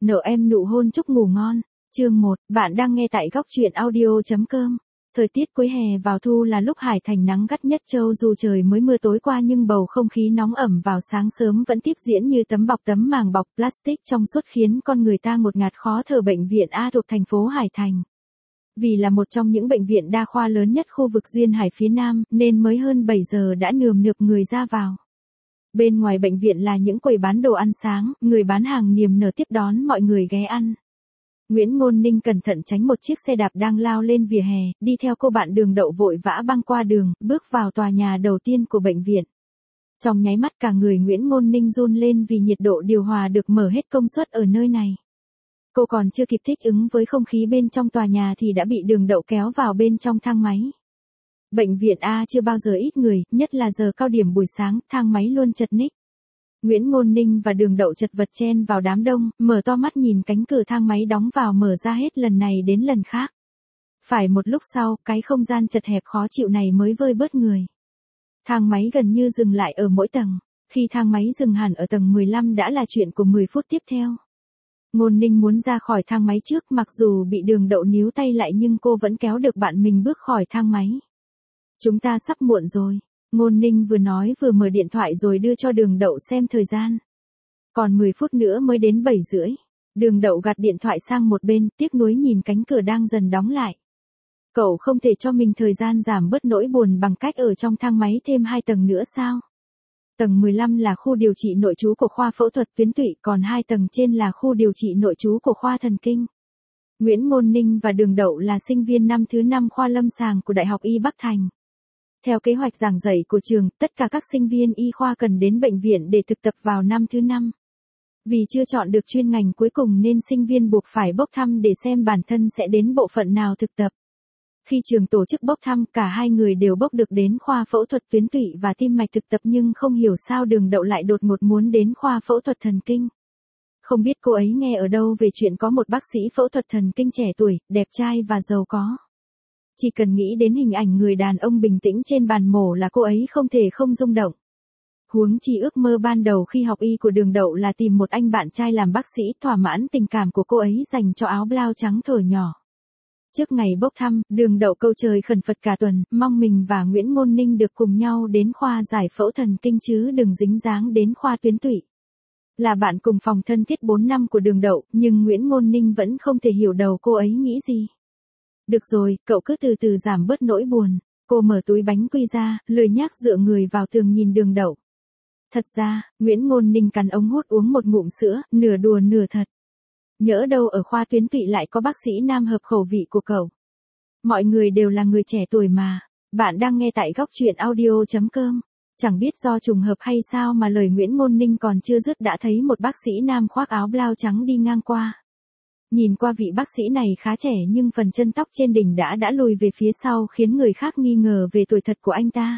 Nợ em nụ hôn chúc ngủ ngon. Chương 1, bạn đang nghe tại góc truyện audio.com. Thời tiết cuối hè vào thu là lúc Hải Thành nắng gắt nhất châu, dù trời mới mưa tối qua nhưng bầu không khí nóng ẩm vào sáng sớm vẫn tiếp diễn như tấm màng bọc plastic trong suốt khiến con người ta ngột ngạt khó thở. Bệnh viện A thuộc thành phố Hải Thành. Vì là một trong những bệnh viện đa khoa lớn nhất khu vực Duyên Hải phía Nam, nên mới hơn 7 giờ đã nườm nượp người ra vào. Bên ngoài bệnh viện là những quầy bán đồ ăn sáng, người bán hàng niềm nở tiếp đón mọi người ghé ăn. Nguyễn Ngôn Ninh cẩn thận tránh một chiếc xe đạp đang lao lên vỉa hè, đi theo cô bạn Đường Đậu vội vã băng qua đường, bước vào tòa nhà đầu tiên của bệnh viện. Trong nháy mắt cả người Nguyễn Ngôn Ninh run lên vì nhiệt độ điều hòa được mở hết công suất ở nơi này. Cô còn chưa kịp thích ứng với không khí bên trong tòa nhà thì đã bị Đường Đậu kéo vào bên trong thang máy. Bệnh viện A chưa bao giờ ít người, nhất là giờ cao điểm buổi sáng, thang máy luôn chật ních. Nguyễn Ngôn Ninh và Đường Đậu chật vật chen vào đám đông, mở to mắt nhìn cánh cửa thang máy đóng vào mở ra hết lần này đến lần khác. Phải một lúc sau, cái không gian chật hẹp khó chịu này mới vơi bớt người. Thang máy gần như dừng lại ở mỗi tầng. Khi thang máy dừng hẳn ở tầng 15 đã là chuyện của 10 phút tiếp theo. Ngôn Ninh muốn ra khỏi thang máy trước, mặc dù bị Đường Đậu níu tay lại nhưng cô vẫn kéo được bạn mình bước khỏi thang máy. Chúng ta sắp muộn rồi. Ngôn Ninh vừa nói vừa mở điện thoại rồi đưa cho Đường Đậu xem thời gian. Còn 10 phút nữa mới đến 7 rưỡi. Đường Đậu gạt điện thoại sang một bên, tiếc nuối nhìn cánh cửa đang dần đóng lại. Cậu không thể cho mình thời gian giảm bớt nỗi buồn bằng cách ở trong thang máy thêm 2 tầng nữa sao? Tầng 15 là khu điều trị nội trú của khoa phẫu thuật tuyến tụy, còn 2 tầng trên là khu điều trị nội trú của khoa thần kinh. Nguyễn Ngôn Ninh và Đường Đậu là sinh viên năm thứ 5 khoa lâm sàng của Đại học Y Bắc Thành. Theo kế hoạch giảng dạy của trường, tất cả các sinh viên y khoa cần đến bệnh viện để thực tập vào năm thứ 5. Vì chưa chọn được chuyên ngành cuối cùng nên sinh viên buộc phải bốc thăm để xem bản thân sẽ đến bộ phận nào thực tập. Khi trường tổ chức bốc thăm, cả hai người đều bốc được đến khoa phẫu thuật tuyến tụy và tim mạch thực tập, nhưng không hiểu sao Đường Đậu lại đột ngột muốn đến khoa phẫu thuật thần kinh. Không biết cô ấy nghe ở đâu về chuyện có một bác sĩ phẫu thuật thần kinh trẻ tuổi, đẹp trai và giàu có. Chỉ cần nghĩ đến hình ảnh người đàn ông bình tĩnh trên bàn mổ là cô ấy không thể không rung động. Huống chi ước mơ ban đầu khi học y của Đường Đậu là tìm một anh bạn trai làm bác sĩ, thỏa mãn tình cảm của cô ấy dành cho áo blau trắng thuở nhỏ. Trước ngày bốc thăm, Đường Đậu câu trời khẩn Phật cả tuần, mong mình và Nguyễn Ngôn Ninh được cùng nhau đến khoa giải phẫu thần kinh chứ đừng dính dáng đến khoa tuyến tụy. Là bạn cùng phòng thân thiết 4 năm của Đường Đậu, nhưng Nguyễn Ngôn Ninh vẫn không thể hiểu đầu cô ấy nghĩ gì. Được rồi, cậu cứ từ từ giảm bớt nỗi buồn. Cô mở túi bánh quy ra, lười nhác dựa người vào tường nhìn Đường Đậu. Thật ra, Nguyễn Ngôn Ninh cắn ống hút uống một ngụm sữa, nửa đùa nửa thật. Nhỡ đâu ở khoa tuyến tụy lại có bác sĩ nam hợp khẩu vị của cậu. Mọi người đều là người trẻ tuổi mà. Bạn đang nghe tại góc truyện audio.com. Chẳng biết do trùng hợp hay sao mà lời Nguyễn Ngôn Ninh còn chưa dứt đã thấy một bác sĩ nam khoác áo blau trắng đi ngang qua. Nhìn qua vị bác sĩ này khá trẻ nhưng phần chân tóc trên đỉnh đã lùi về phía sau khiến người khác nghi ngờ về tuổi thật của anh ta.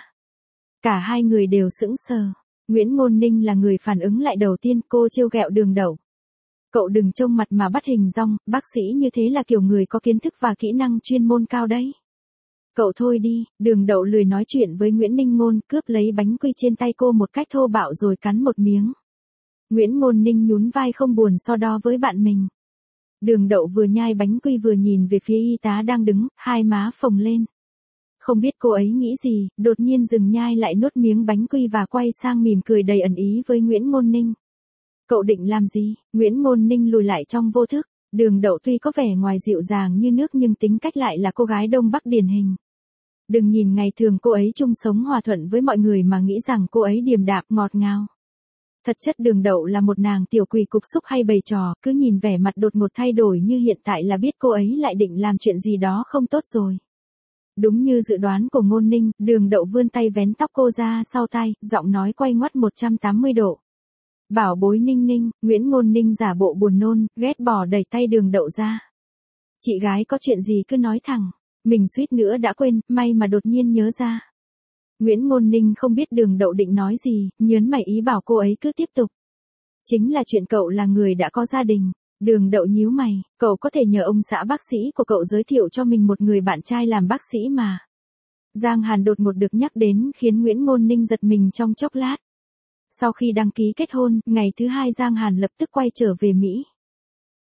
Cả hai người đều sững sờ. Nguyễn Ngôn Ninh là người phản ứng lại đầu tiên, cô trêu ghẹo Đường Đậu. Cậu đừng trông mặt mà bắt hình dong, bác sĩ như thế là kiểu người có kiến thức và kỹ năng chuyên môn cao đấy. Cậu thôi đi. Đường Đậu lười nói chuyện với Nguyễn Ninh Ngôn, cướp lấy bánh quy trên tay cô một cách thô bạo rồi cắn một miếng. Nguyễn Ngôn Ninh nhún vai không buồn so đo với bạn mình. Đường Đậu vừa nhai bánh quy vừa nhìn về phía y tá đang đứng, hai má phồng lên. Không biết cô ấy nghĩ gì, đột nhiên dừng nhai lại nuốt miếng bánh quy và quay sang mỉm cười đầy ẩn ý với Nguyễn Ngôn Ninh. Cậu định làm gì? Nguyễn Ngôn Ninh lùi lại trong vô thức. Đường Đậu tuy có vẻ ngoài dịu dàng như nước nhưng tính cách lại là cô gái Đông Bắc điển hình. Đừng nhìn ngày thường cô ấy chung sống hòa thuận với mọi người mà nghĩ rằng cô ấy điềm đạm ngọt ngào. Thật chất Đường Đậu là một nàng tiểu quỷ cục xúc hay bày trò, cứ nhìn vẻ mặt đột ngột thay đổi như hiện tại là biết cô ấy lại định làm chuyện gì đó không tốt rồi. Đúng như dự đoán của Ngôn Ninh, Đường Đậu vươn tay vén tóc cô ra sau tai, giọng nói quay ngoắt 180 độ. Bảo bối Ninh Ninh. Nguyễn Ngôn Ninh giả bộ buồn nôn, ghét bỏ đẩy tay Đường Đậu ra. Chị gái có chuyện gì cứ nói thẳng. Mình suýt nữa đã quên, may mà đột nhiên nhớ ra. Nguyễn Ngôn Ninh không biết Đường Đậu định nói gì, nhớn mày ý bảo cô ấy cứ tiếp tục. Chính là chuyện cậu là người đã có gia đình. Đường Đậu nhíu mày, cậu có thể nhờ ông xã bác sĩ của cậu giới thiệu cho mình một người bạn trai làm bác sĩ mà. Giang Hàn đột ngột được nhắc đến khiến Nguyễn Ngôn Ninh giật mình trong chốc lát. Sau khi đăng ký kết hôn, ngày thứ 2 Giang Hàn lập tức quay trở về Mỹ.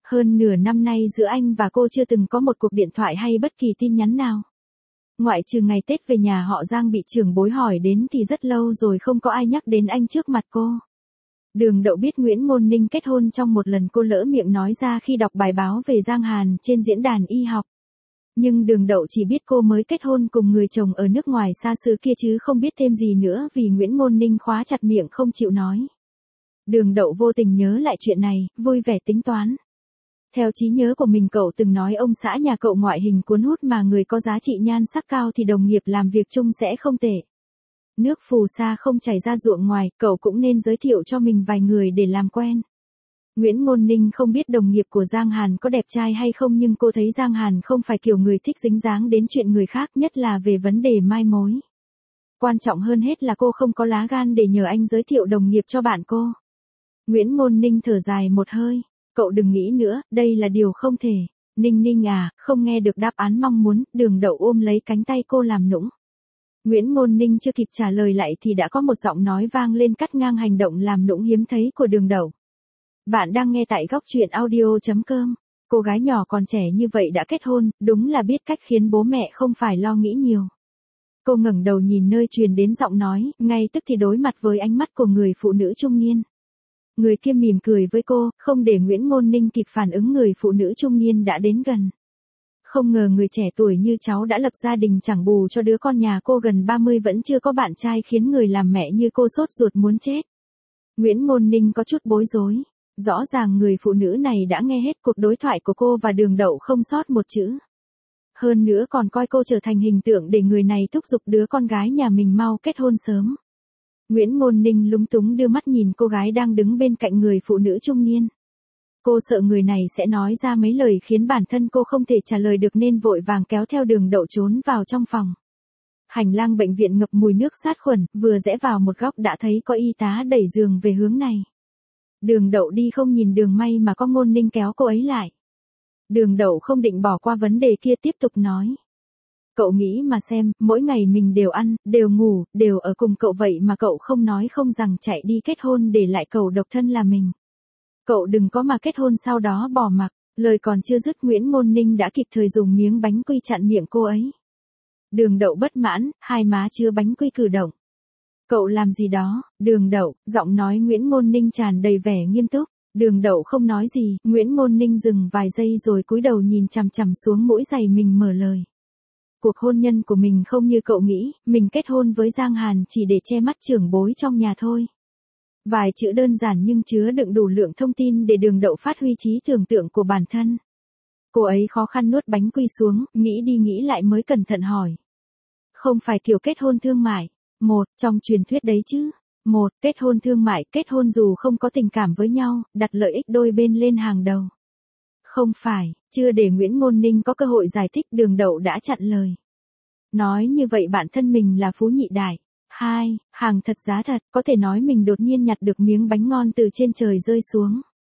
Hơn nửa năm nay giữa anh và cô chưa từng có một cuộc điện thoại hay bất kỳ tin nhắn nào. Ngoại trừ ngày Tết về nhà họ Giang bị trưởng bối hỏi đến thì rất lâu rồi không có ai nhắc đến anh trước mặt cô. Đường Đậu biết Nguyễn Ngôn Ninh kết hôn trong một lần cô lỡ miệng nói ra khi đọc bài báo về Giang Hàn trên diễn đàn y học. Nhưng Đường Đậu chỉ biết cô mới kết hôn cùng người chồng ở nước ngoài xa xứ kia chứ không biết thêm gì nữa vì Nguyễn Ngôn Ninh khóa chặt miệng không chịu nói. Đường Đậu vô tình nhớ lại chuyện này, vui vẻ tính toán. Theo trí nhớ của mình cậu từng nói ông xã nhà cậu ngoại hình cuốn hút mà người có giá trị nhan sắc cao thì đồng nghiệp làm việc chung sẽ không tệ. Nước phù sa không chảy ra ruộng ngoài, cậu cũng nên giới thiệu cho mình vài người để làm quen. Nguyễn Ngôn Ninh không biết đồng nghiệp của Giang Hàn có đẹp trai hay không nhưng cô thấy Giang Hàn không phải kiểu người thích dính dáng đến chuyện người khác nhất là về vấn đề mai mối. Quan trọng hơn hết là cô không có lá gan để nhờ anh giới thiệu đồng nghiệp cho bạn cô. Nguyễn Ngôn Ninh thở dài một hơi. Cậu đừng nghĩ nữa, đây là điều không thể. Ninh Ninh à, không nghe được đáp án mong muốn, Đường Đậu ôm lấy cánh tay cô làm nũng. Nguyễn Ngôn Ninh chưa kịp trả lời lại thì đã có một giọng nói vang lên cắt ngang hành động làm nũng hiếm thấy của Đường Đậu. Bạn đang nghe tại góc truyện audio.com. Cô gái nhỏ còn trẻ như vậy đã kết hôn, đúng là biết cách khiến bố mẹ không phải lo nghĩ nhiều. Cô ngẩng đầu nhìn nơi truyền đến giọng nói, ngay tức thì đối mặt với ánh mắt của người phụ nữ trung niên. Người kia mỉm cười với cô, không để Nguyễn Ngôn Ninh kịp phản ứng người phụ nữ trung niên đã đến gần. Không ngờ người trẻ tuổi như cháu đã lập gia đình chẳng bù cho đứa con nhà cô gần 30 vẫn chưa có bạn trai khiến người làm mẹ như cô sốt ruột muốn chết. Nguyễn Ngôn Ninh có chút bối rối. Rõ ràng người phụ nữ này đã nghe hết cuộc đối thoại của cô và Đường Đậu không sót một chữ. Hơn nữa còn coi cô trở thành hình tượng để người này thúc giục đứa con gái nhà mình mau kết hôn sớm. Nguyễn Ngôn Ninh lúng túng đưa mắt nhìn cô gái đang đứng bên cạnh người phụ nữ trung niên. Cô sợ người này sẽ nói ra mấy lời khiến bản thân cô không thể trả lời được nên vội vàng kéo theo Đường Đậu trốn vào trong phòng. Hành lang bệnh viện ngập mùi nước sát khuẩn, vừa rẽ vào một góc đã thấy có y tá đẩy giường về hướng này. Đường Đậu đi không nhìn đường may mà có Ngôn Ninh kéo cô ấy lại. Đường Đậu không định bỏ qua vấn đề kia tiếp tục nói. Cậu nghĩ mà xem, mỗi ngày mình đều ăn, đều ngủ, đều ở cùng cậu vậy mà cậu không nói không rằng chạy đi kết hôn để lại cậu độc thân là mình. Cậu đừng có mà kết hôn sau đó bỏ mặc, lời còn chưa dứt Nguyễn Ngôn Ninh đã kịp thời dùng miếng bánh quy chặn miệng cô ấy. Đường Đậu bất mãn, hai má chứa bánh quy cử động. Cậu làm gì đó, Đường Đậu, giọng nói Nguyễn Ngôn Ninh tràn đầy vẻ nghiêm túc. Đường Đậu không nói gì, Nguyễn Ngôn Ninh dừng vài giây rồi cúi đầu nhìn chằm chằm xuống mũi giày mình mở lời. Cuộc hôn nhân của mình không như cậu nghĩ, mình kết hôn với Giang Hàn chỉ để che mắt trưởng bối trong nhà thôi. Vài chữ đơn giản nhưng chứa đựng đủ lượng thông tin để Đường Đậu phát huy trí tưởng tượng của bản thân. Cô ấy khó khăn nuốt bánh quy xuống, nghĩ đi nghĩ lại mới cẩn thận hỏi. Không phải kiểu kết hôn thương mại. Trong truyền thuyết đấy chứ. Kết hôn thương mại, kết hôn dù không có tình cảm với nhau, đặt lợi ích đôi bên lên hàng đầu. Không phải, chưa để Nguyễn Ngôn Ninh có cơ hội giải thích Đường Đậu đã chặn lời. Nói như vậy bản thân mình là phú nhị đại. Hàng thật giá thật, có thể nói mình đột nhiên nhặt được miếng bánh ngon từ trên trời rơi xuống.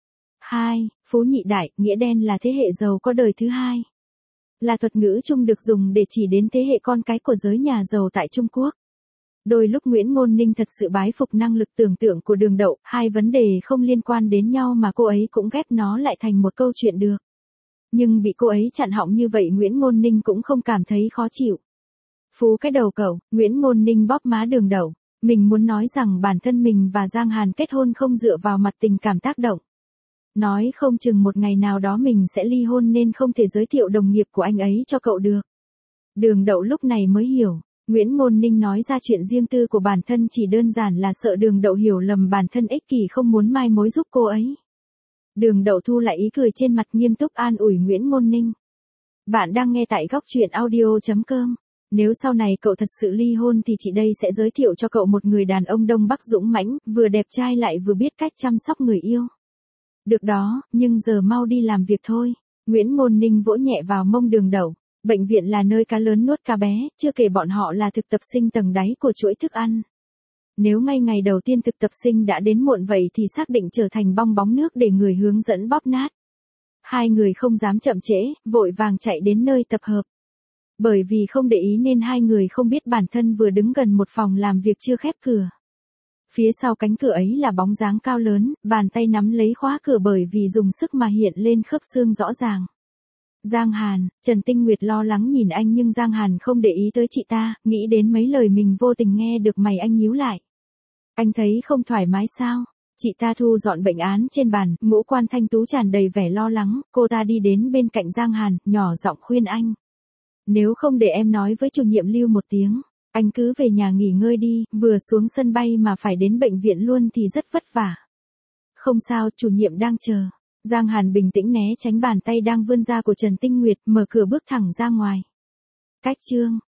Phú nhị đại, nghĩa đen là thế hệ giàu có đời thứ hai. Là thuật ngữ chung được dùng để chỉ đến thế hệ con cái của giới nhà giàu tại Trung Quốc. Đôi lúc Nguyễn Ngôn Ninh thật sự bái phục năng lực tưởng tượng của Đường Đậu, hai vấn đề không liên quan đến nhau mà cô ấy cũng ghép nó lại thành một câu chuyện được. Nhưng bị cô ấy chặn họng như vậy Nguyễn Ngôn Ninh cũng không cảm thấy khó chịu. Phú cái đầu cậu, Nguyễn Ngôn Ninh bóp má Đường Đậu. Mình muốn nói rằng bản thân mình và Giang Hàn kết hôn không dựa vào mặt tình cảm tác động. Nói không chừng một ngày nào đó mình sẽ ly hôn nên không thể giới thiệu đồng nghiệp của anh ấy cho cậu được. Đường Đậu lúc này mới hiểu. Nguyễn Ngôn Ninh nói ra chuyện riêng tư của bản thân chỉ đơn giản là sợ Đường Đậu hiểu lầm bản thân ích kỷ không muốn mai mối giúp cô ấy. Đường Đậu thu lại ý cười trên mặt nghiêm túc an ủi Nguyễn Ngôn Ninh. Bạn đang nghe tại góc truyện audio.com. Nếu sau này cậu thật sự ly hôn thì chị đây sẽ giới thiệu cho cậu một người đàn ông Đông Bắc dũng mãnh, vừa đẹp trai lại vừa biết cách chăm sóc người yêu. Được đó, nhưng giờ mau đi làm việc thôi. Nguyễn Ngôn Ninh vỗ nhẹ vào mông Đường Đậu. Bệnh viện là nơi cá lớn nuốt cá bé, chưa kể bọn họ là thực tập sinh tầng đáy của chuỗi thức ăn. Nếu ngay ngày đầu tiên thực tập sinh đã đến muộn vậy thì xác định trở thành bong bóng nước để người hướng dẫn bóp nát. Hai người không dám chậm trễ, vội vàng chạy đến nơi tập hợp. Bởi vì không để ý nên hai người không biết bản thân vừa đứng gần một phòng làm việc chưa khép cửa. Phía sau cánh cửa ấy là bóng dáng cao lớn, bàn tay nắm lấy khóa cửa bởi vì dùng sức mà hiện lên khớp xương rõ ràng. Giang Hàn, Trần Tinh Nguyệt lo lắng nhìn anh nhưng Giang Hàn không để ý tới chị ta, nghĩ đến mấy lời mình vô tình nghe được mày anh nhíu lại. Anh thấy không thoải mái sao? Chị ta thu dọn bệnh án trên bàn, ngũ quan thanh tú tràn đầy vẻ lo lắng, cô ta đi đến bên cạnh Giang Hàn, nhỏ giọng khuyên anh. Nếu không để em nói với chủ nhiệm Lưu một tiếng, anh cứ về nhà nghỉ ngơi đi, vừa xuống sân bay mà phải đến bệnh viện luôn thì rất vất vả. Không sao, chủ nhiệm đang chờ. Giang Hàn bình tĩnh né tránh bàn tay đang vươn ra của Trần Tinh Nguyệt, mở cửa bước thẳng ra ngoài. Cách chương